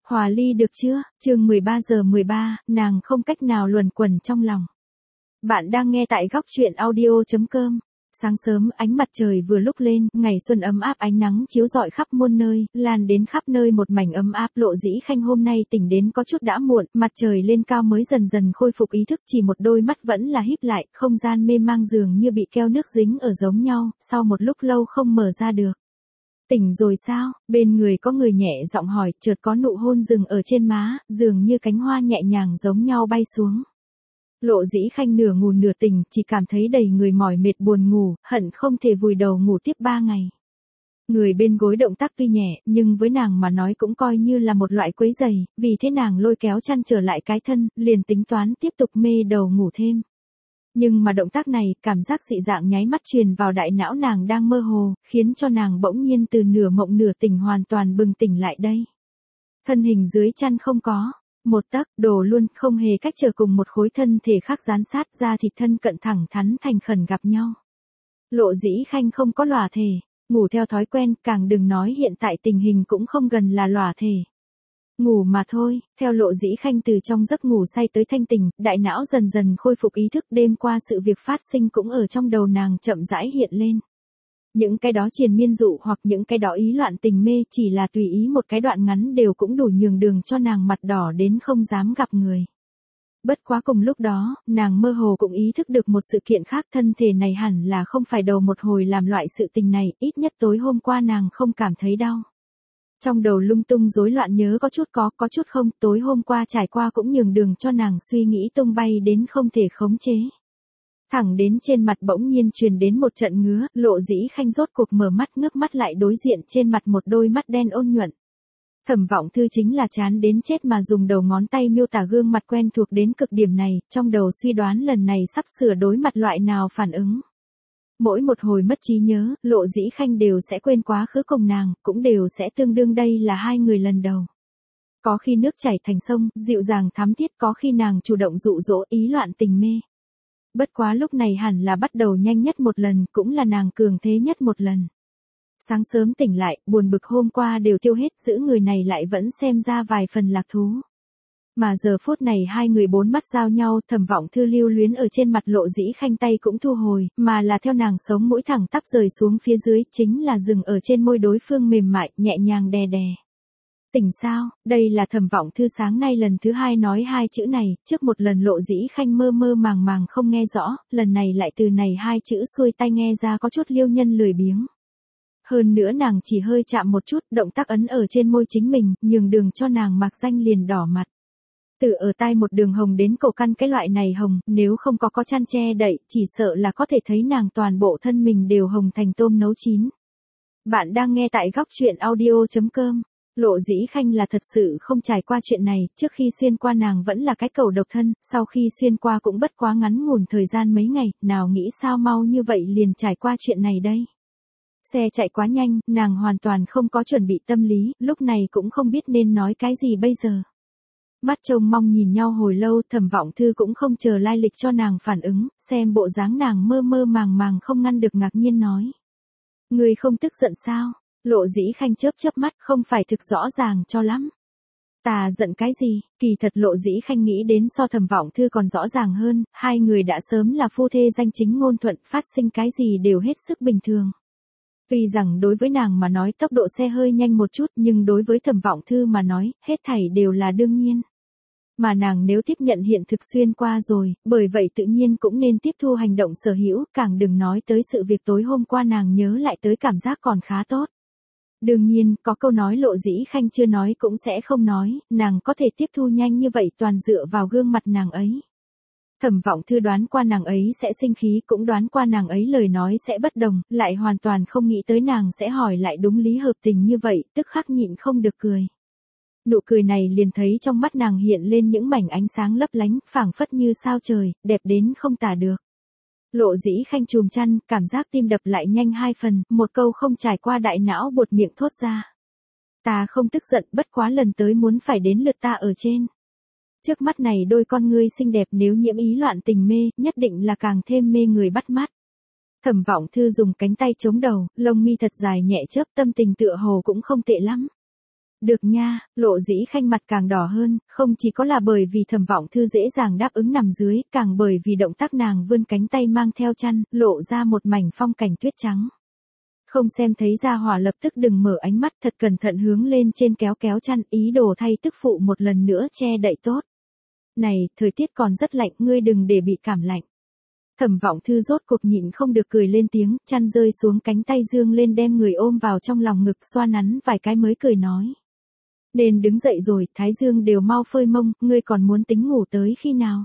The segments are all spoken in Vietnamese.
Hòa ly được chưa? Chương 13:13, nàng không cách nào luẩn quẩn trong lòng. Bạn đang nghe tại góc truyện audio.com. Sáng sớm ánh mặt trời vừa lúc lên, ngày xuân ấm áp, ánh nắng chiếu rọi khắp muôn nơi, lan đến khắp nơi một mảnh ấm áp. Lộ Dĩ Khanh hôm nay tỉnh đến có chút đã muộn, mặt trời lên cao mới dần dần khôi phục ý thức, chỉ một đôi mắt vẫn là híp lại, không gian mê mang dường như bị keo nước dính ở giống nhau, sau một lúc lâu không mở ra được. Tỉnh rồi sao? Bên người có người nhẹ giọng hỏi, chợt có nụ hôn dừng ở trên má, dường như cánh hoa nhẹ nhàng giống nhau bay xuống. Lộ Dĩ Khanh nửa ngủ nửa tỉnh, chỉ cảm thấy đầy người mỏi mệt buồn ngủ, hận không thể vùi đầu ngủ tiếp 3 ngày. Người bên gối động tác tuy nhẹ, nhưng với nàng mà nói cũng coi như là một loại quấy rầy, vì thế nàng lôi kéo chăn trở lại cái thân, liền tính toán tiếp tục mê đầu ngủ thêm. Nhưng mà động tác này, cảm giác dị dạng nháy mắt truyền vào đại não nàng đang mơ hồ, khiến cho nàng bỗng nhiên từ nửa mộng nửa tỉnh hoàn toàn bừng tỉnh lại đây. Thân hình dưới chăn không có, một tấc, đồ luôn, không hề cách trở cùng một khối thân thể khác dán sát ra thịt thân cận thẳng thắn thành khẩn gặp nhau. Lộ Dĩ Khanh không có lòa thể, ngủ theo thói quen, càng đừng nói hiện tại tình hình cũng không gần là lòa thể. Ngủ mà thôi, theo Lộ Dĩ Khanh từ trong giấc ngủ say tới thanh tỉnh, đại não dần dần khôi phục ý thức, đêm qua sự việc phát sinh cũng ở trong đầu nàng chậm rãi hiện lên. Những cái đó triền miên dụ hoặc những cái đó ý loạn tình mê chỉ là tùy ý một cái đoạn ngắn đều cũng đủ nhường đường cho nàng mặt đỏ đến không dám gặp người. Bất quá cùng lúc đó, nàng mơ hồ cũng ý thức được một sự kiện khác, thân thể này hẳn là không phải đầu một hồi làm loại sự tình này, ít nhất tối hôm qua nàng không cảm thấy đau. Trong đầu lung tung rối loạn nhớ có chút không, tối hôm qua trải qua cũng nhường đường cho nàng suy nghĩ tung bay đến không thể khống chế. Thẳng đến trên mặt bỗng nhiên truyền đến một trận ngứa, Lộ Dĩ Khanh rốt cuộc mở mắt, ngước mắt lại đối diện trên mặt một đôi mắt đen ôn nhuận. Thẩm Vọng Thư chính là chán đến chết mà dùng đầu ngón tay miêu tả gương mặt quen thuộc đến cực điểm này, trong đầu suy đoán lần này sắp sửa đối mặt loại nào phản ứng. Mỗi một hồi mất trí nhớ, Lộ Dĩ Khanh đều sẽ quên quá khứ cùng nàng, cũng đều sẽ tương đương đây là hai người lần đầu. Có khi nước chảy thành sông, dịu dàng thắm thiết, có khi nàng chủ động dụ dỗ ý loạn tình mê. Bất quá lúc này hẳn là bắt đầu nhanh nhất một lần, cũng là nàng cường thế nhất một lần. Sáng sớm tỉnh lại, buồn bực hôm qua đều tiêu hết, giữ người này lại vẫn xem ra vài phần lạc thú. Mà giờ phút này hai người bốn mắt giao nhau, Thẩm Vọng Thư lưu luyến ở trên mặt Lộ Dĩ Khanh tay cũng thu hồi, mà là theo nàng sống mũi thẳng tắp rời xuống phía dưới, chính là dừng ở trên môi đối phương mềm mại, nhẹ nhàng đè đè. Tỉnh sao? Đây là Thẩm Vọng Thư sáng nay lần thứ hai nói hai chữ này, trước một lần Lộ Dĩ Khanh mơ mơ màng màng không nghe rõ, lần này lại từ này hai chữ xuôi tai nghe ra có chút liêu nhân lười biếng. Hơn nữa nàng chỉ hơi chạm một chút, động tác ấn ở trên môi chính mình, nhường đường cho nàng mạc danh liền đỏ mặt. Từ ở tai một đường hồng đến cổ căn, cái loại này hồng, nếu không có chăn che đậy, chỉ sợ là có thể thấy nàng toàn bộ thân mình đều hồng thành tôm nấu chín. Bạn đang nghe tại góc truyện audio.com. Lộ Dĩ Khanh là thật sự không trải qua chuyện này, trước khi xuyên qua nàng vẫn là cái cầu độc thân, sau khi xuyên qua cũng bất quá ngắn ngủn thời gian mấy ngày, nào nghĩ sao mau như vậy liền trải qua chuyện này đây. Xe chạy quá nhanh, nàng hoàn toàn không có chuẩn bị tâm lý, lúc này cũng không biết nên nói cái gì bây giờ. Mắt trông mong nhìn nhau hồi lâu, Thẩm Vọng Thư cũng không chờ lai lịch cho nàng phản ứng, xem bộ dáng nàng mơ mơ màng màng không ngăn được ngạc nhiên nói. Người không tức giận sao? Lộ Dĩ Khanh chớp mắt, không phải thực rõ ràng cho lắm. Ta giận cái gì? Kỳ thật Lộ Dĩ Khanh nghĩ đến so Thẩm Vọng Thư còn rõ ràng hơn, hai người đã sớm là phu thê danh chính ngôn thuận, phát sinh cái gì đều hết sức bình thường. Tuy rằng đối với nàng mà nói tốc độ xe hơi nhanh một chút, nhưng đối với Thẩm Vọng Thư mà nói, hết thảy đều là đương nhiên. Mà nàng nếu tiếp nhận hiện thực xuyên qua rồi, bởi vậy tự nhiên cũng nên tiếp thu hành động sở hữu, càng đừng nói tới sự việc tối hôm qua nàng nhớ lại tới cảm giác còn khá tốt. Đương nhiên, có câu nói Lộ Dĩ Khanh chưa nói cũng sẽ không nói, nàng có thể tiếp thu nhanh như vậy toàn dựa vào gương mặt nàng ấy. Thẩm Vọng Thư đoán qua nàng ấy sẽ sinh khí, cũng đoán qua nàng ấy lời nói sẽ bất đồng, lại hoàn toàn không nghĩ tới nàng sẽ hỏi lại đúng lý hợp tình như vậy, tức khắc nhịn không được cười. Nụ cười này liền thấy trong mắt nàng hiện lên những mảnh ánh sáng lấp lánh, phảng phất như sao trời, đẹp đến không tả được. Lộ Dĩ Khanh chùm chăn, cảm giác tim đập lại nhanh 2 phần, một câu không trải qua đại não buột miệng thốt ra. Ta không tức giận, bất quá lần tới muốn phải đến lượt ta ở trên. Trước mắt này đôi con ngươi xinh đẹp nếu nhiễm ý loạn tình mê, nhất định là càng thêm mê người bắt mắt. Thẩm Vọng Thư dùng cánh tay chống đầu, lông mi thật dài nhẹ chớp, tâm tình tựa hồ cũng không tệ lắm. Được nha, Lộ Dĩ Khanh mặt càng đỏ hơn, không chỉ có là bởi vì Thẩm Vọng Thư dễ dàng đáp ứng nằm dưới, càng bởi vì động tác nàng vươn cánh tay mang theo chăn, lộ ra một mảnh phong cảnh tuyết trắng. Không xem thấy Gia Hỏa lập tức đừng mở ánh mắt, thật cẩn thận hướng lên trên kéo kéo chăn, ý đồ thay tức phụ một lần nữa che đậy tốt. Này, thời tiết còn rất lạnh, ngươi đừng để bị cảm lạnh. Thẩm Vọng Thư rốt cuộc nhịn không được cười lên tiếng, chăn rơi xuống cánh tay dương lên đem người ôm vào trong lòng ngực xoa nắn vài cái mới cười nói. Nên đứng dậy rồi, thái dương đều mau phơi mông, ngươi còn muốn tính ngủ tới khi nào?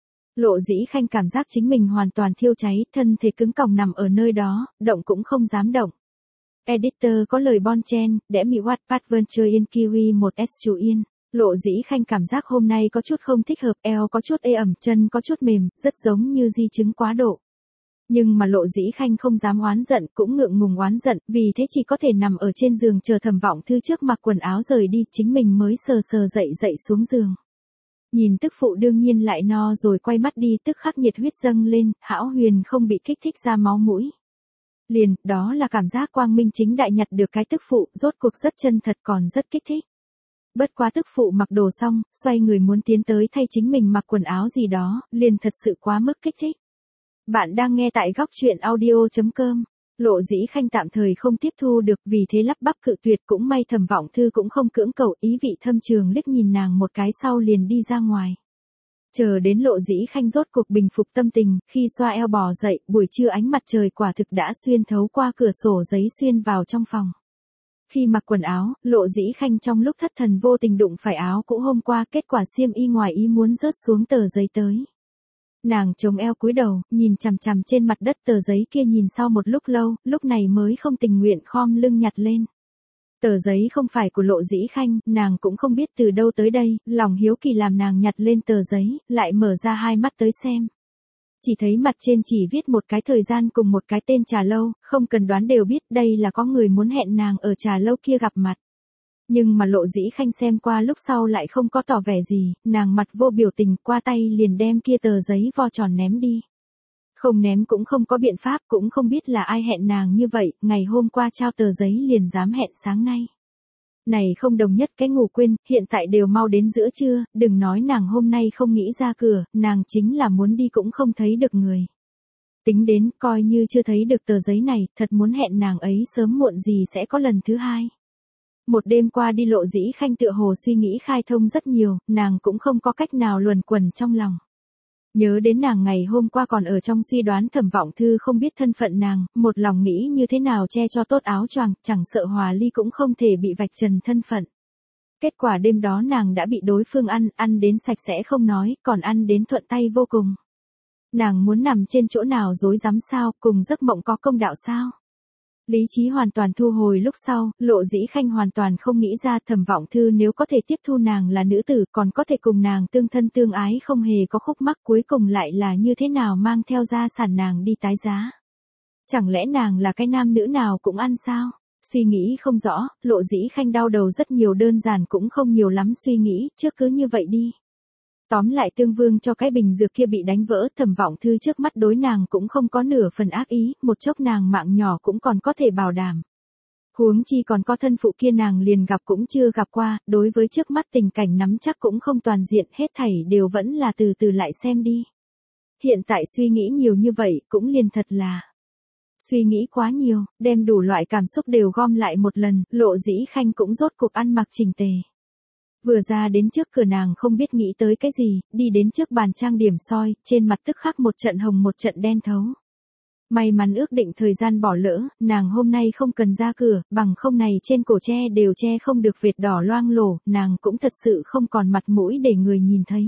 Lộ Dĩ Khanh cảm giác chính mình hoàn toàn thiêu cháy, thân thể cứng còng nằm ở nơi đó, động cũng không dám động. Editor có lời bon chen, để mi Wattpad Venture in Kiwi 1S chú yên. Lộ Dĩ Khanh cảm giác hôm nay có chút không thích hợp, eo có chút ê ẩm, chân có chút mềm, rất giống như di chứng quá độ. Nhưng mà Lộ Dĩ Khanh không dám oán giận, cũng ngượng ngùng oán giận, vì thế chỉ có thể nằm ở trên giường chờ Thẩm Vọng Thư trước mặc quần áo rời đi, chính mình mới sờ sờ dậy xuống giường. Nhìn tức phụ đương nhiên lại no rồi quay mắt đi, tức khắc nhiệt huyết dâng lên, Hão Huyền không bị kích thích ra máu mũi. Liền, đó là cảm giác quang minh chính đại nhặt được cái tức phụ, rốt cuộc rất chân thật còn rất kích thích. Bất quá tức phụ mặc đồ xong, xoay người muốn tiến tới thay chính mình mặc quần áo gì đó, liền thật sự quá mức kích thích. Bạn đang nghe tại góc truyện audio.com. Lộ Dĩ Khanh tạm thời không tiếp thu được, vì thế lắp bắp cự tuyệt, cũng may Thẩm Vọng Thư cũng không cưỡng cầu, ý vị thâm trường liếc nhìn nàng một cái sau liền đi ra ngoài. Chờ đến Lộ Dĩ Khanh rốt cuộc bình phục tâm tình, khi xoa eo bò dậy, buổi trưa ánh mặt trời quả thực đã xuyên thấu qua cửa sổ giấy xuyên vào trong phòng. Khi mặc quần áo, Lộ Dĩ Khanh trong lúc thất thần vô tình đụng phải áo cũ hôm qua, kết quả xiêm y ngoài ý muốn rớt xuống tờ giấy tới. Nàng chống eo cúi đầu, nhìn chằm chằm trên mặt đất tờ giấy kia nhìn sau một lúc lâu, lúc này mới không tình nguyện khom lưng nhặt lên. Tờ giấy không phải của Lộ Dĩ Khanh, nàng cũng không biết từ đâu tới đây, lòng hiếu kỳ làm nàng nhặt lên tờ giấy, lại mở ra hai mắt tới xem. Chỉ thấy mặt trên chỉ viết một cái thời gian cùng một cái tên trà lâu, không cần đoán đều biết đây là có người muốn hẹn nàng ở trà lâu kia gặp mặt. Nhưng mà Lộ Dĩ Khanh xem qua lúc sau lại không có tỏ vẻ gì, nàng mặt vô biểu tình qua tay liền đem kia tờ giấy vo tròn ném đi. Không ném cũng không có biện pháp, cũng không biết là ai hẹn nàng như vậy, ngày hôm qua trao tờ giấy liền dám hẹn sáng nay. Này không đồng nhất cái ngủ quên, hiện tại đều mau đến giữa trưa, đừng nói nàng hôm nay không nghĩ ra cửa, nàng chính là muốn đi cũng không thấy được người. Tính đến, coi như chưa thấy được tờ giấy này, thật muốn hẹn nàng ấy sớm muộn gì sẽ có lần thứ hai. Một đêm qua đi Lộ Dĩ Khanh tựa hồ suy nghĩ khai thông rất nhiều, nàng cũng không có cách nào luẩn quẩn trong lòng. Nhớ đến nàng ngày hôm qua còn ở trong suy đoán Thẩm Vọng Thư không biết thân phận nàng, một lòng nghĩ như thế nào che cho tốt áo choàng, chẳng sợ Hòa Ly cũng không thể bị vạch trần thân phận. Kết quả đêm đó nàng đã bị đối phương ăn đến sạch sẽ không nói, còn ăn đến thuận tay vô cùng. Nàng muốn nằm trên chỗ nào rối rắm sao, cùng giấc mộng có công đạo sao? Lý trí hoàn toàn thu hồi lúc sau, Lộ Dĩ Khanh hoàn toàn không nghĩ ra Thẩm Vọng Thư nếu có thể tiếp thu nàng là nữ tử còn có thể cùng nàng tương thân tương ái không hề có khúc mắc cuối cùng lại là như thế nào mang theo gia sản nàng đi tái giá. Chẳng lẽ nàng là cái nam nữ nào cũng ăn sao? Suy nghĩ không rõ, Lộ Dĩ Khanh đau đầu rất nhiều đơn giản cũng không nhiều lắm suy nghĩ, trước cứ như vậy đi. Tóm lại Tương Vương cho cái bình dược kia bị đánh vỡ, Thẩm Vọng Thư trước mắt đối nàng cũng không có nửa phần ác ý, một chốc nàng mạng nhỏ cũng còn có thể bảo đảm. Huống chi còn có thân phụ kia nàng liền gặp cũng chưa gặp qua, đối với trước mắt tình cảnh nắm chắc cũng không toàn diện, hết thảy đều vẫn là từ từ lại xem đi. Hiện tại suy nghĩ nhiều như vậy cũng liền thật là suy nghĩ quá nhiều, đem đủ loại cảm xúc đều gom lại một lần, Lộ Dĩ Khanh cũng rốt cuộc ăn mặc chỉnh tề. Vừa ra đến trước cửa nàng không biết nghĩ tới cái gì, đi đến trước bàn trang điểm soi, trên mặt tức khắc một trận hồng một trận đen thấu. May mắn ước định thời gian bỏ lỡ, nàng hôm nay không cần ra cửa, bằng không này trên cổ che đều che không được vệt đỏ loang lổ, nàng cũng thật sự không còn mặt mũi để người nhìn thấy.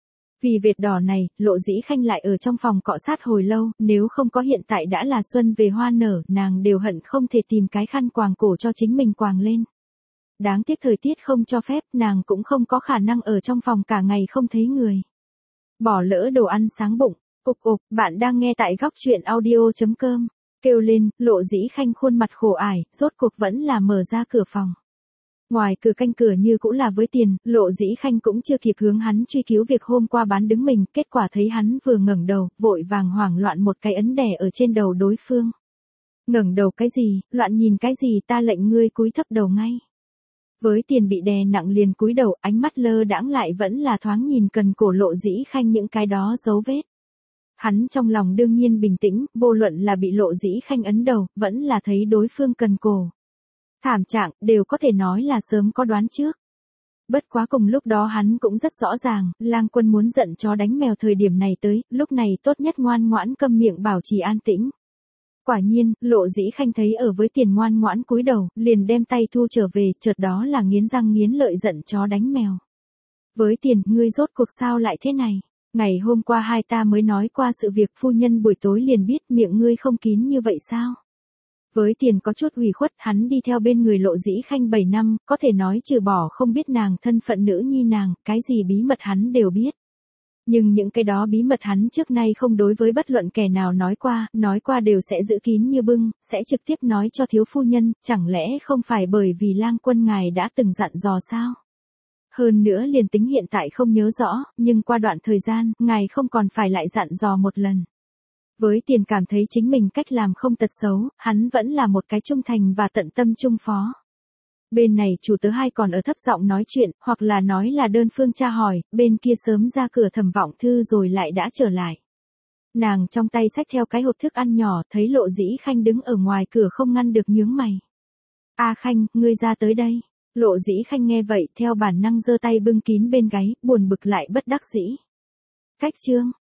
Vì vệt đỏ này, Lộ Dĩ Khanh lại ở trong phòng cọ sát hồi lâu, nếu không có hiện tại đã là xuân về hoa nở, nàng đều hận không thể tìm cái khăn quàng cổ cho chính mình quàng lên. Đáng tiếc thời tiết không cho phép, nàng cũng không có khả năng ở trong phòng cả ngày không thấy người. Bỏ lỡ đồ ăn sáng bụng, bạn đang nghe tại góc truyện audio.com, kêu lên, Lộ Dĩ Khanh khuôn mặt khổ ải, rốt cuộc vẫn là mở ra cửa phòng. Ngoài cửa canh cửa như cũng là với tiền, Lộ Dĩ Khanh cũng chưa kịp hướng hắn truy cứu việc hôm qua bán đứng mình, kết quả thấy hắn vừa ngẩng đầu, vội vàng hoảng loạn một cái ấn đè ở trên đầu đối phương. Ngẩng đầu cái gì, loạn nhìn cái gì, ta lệnh ngươi cúi thấp đầu ngay. Với Tiền bị đè nặng liền cúi đầu, ánh mắt lơ đãng lại vẫn là thoáng nhìn cần cổ Lộ Dĩ Khanh những cái đó dấu vết. Hắn trong lòng đương nhiên bình tĩnh, vô luận là bị Lộ Dĩ Khanh ấn đầu, vẫn là thấy đối phương cần cổ. Thảm trạng, đều có thể nói là sớm có đoán trước. Bất quá cùng lúc đó hắn cũng rất rõ ràng, Lang Quân muốn giận chó đánh mèo thời điểm này tới, lúc này tốt nhất ngoan ngoãn câm miệng bảo trì an tĩnh. Quả nhiên, Lộ Dĩ Khanh thấy ở với Tiền ngoan ngoãn cúi đầu, liền đem tay thu trở về, chợt đó là nghiến răng nghiến lợi giận chó đánh mèo. Với Tiền, ngươi rốt cuộc sao lại thế này? Ngày hôm qua hai ta mới nói qua sự việc, phu nhân buổi tối liền biết, miệng ngươi không kín như vậy sao? Với Tiền có chút ủy khuất, hắn đi theo bên người Lộ Dĩ Khanh 7 năm, có thể nói trừ bỏ không biết nàng thân phận nữ nhi nàng, cái gì bí mật hắn đều biết. Nhưng những cái đó bí mật hắn trước nay không đối với bất luận kẻ nào nói qua đều sẽ giữ kín như bưng, sẽ trực tiếp nói cho thiếu phu nhân, chẳng lẽ không phải bởi vì Lang Quân ngài đã từng dặn dò sao? Hơn nữa liền tính hiện tại không nhớ rõ, nhưng qua đoạn thời gian, ngài không còn phải lại dặn dò một lần. Với Tiền cảm thấy chính mình cách làm không tật xấu, hắn vẫn là một cái trung thành và tận tâm trung phó. Bên này chủ tớ hai còn ở thấp giọng nói chuyện, hoặc là nói là đơn phương tra hỏi, bên kia sớm ra cửa Thẩm Vọng Thư rồi lại đã trở lại. Nàng trong tay xách theo cái hộp thức ăn nhỏ, thấy Lộ Dĩ Khanh đứng ở ngoài cửa không ngăn được nhướng mày. A Khanh, ngươi ra tới đây. Lộ Dĩ Khanh nghe vậy, theo bản năng giơ tay bưng kín bên gáy, buồn bực lại bất đắc dĩ. Cách chương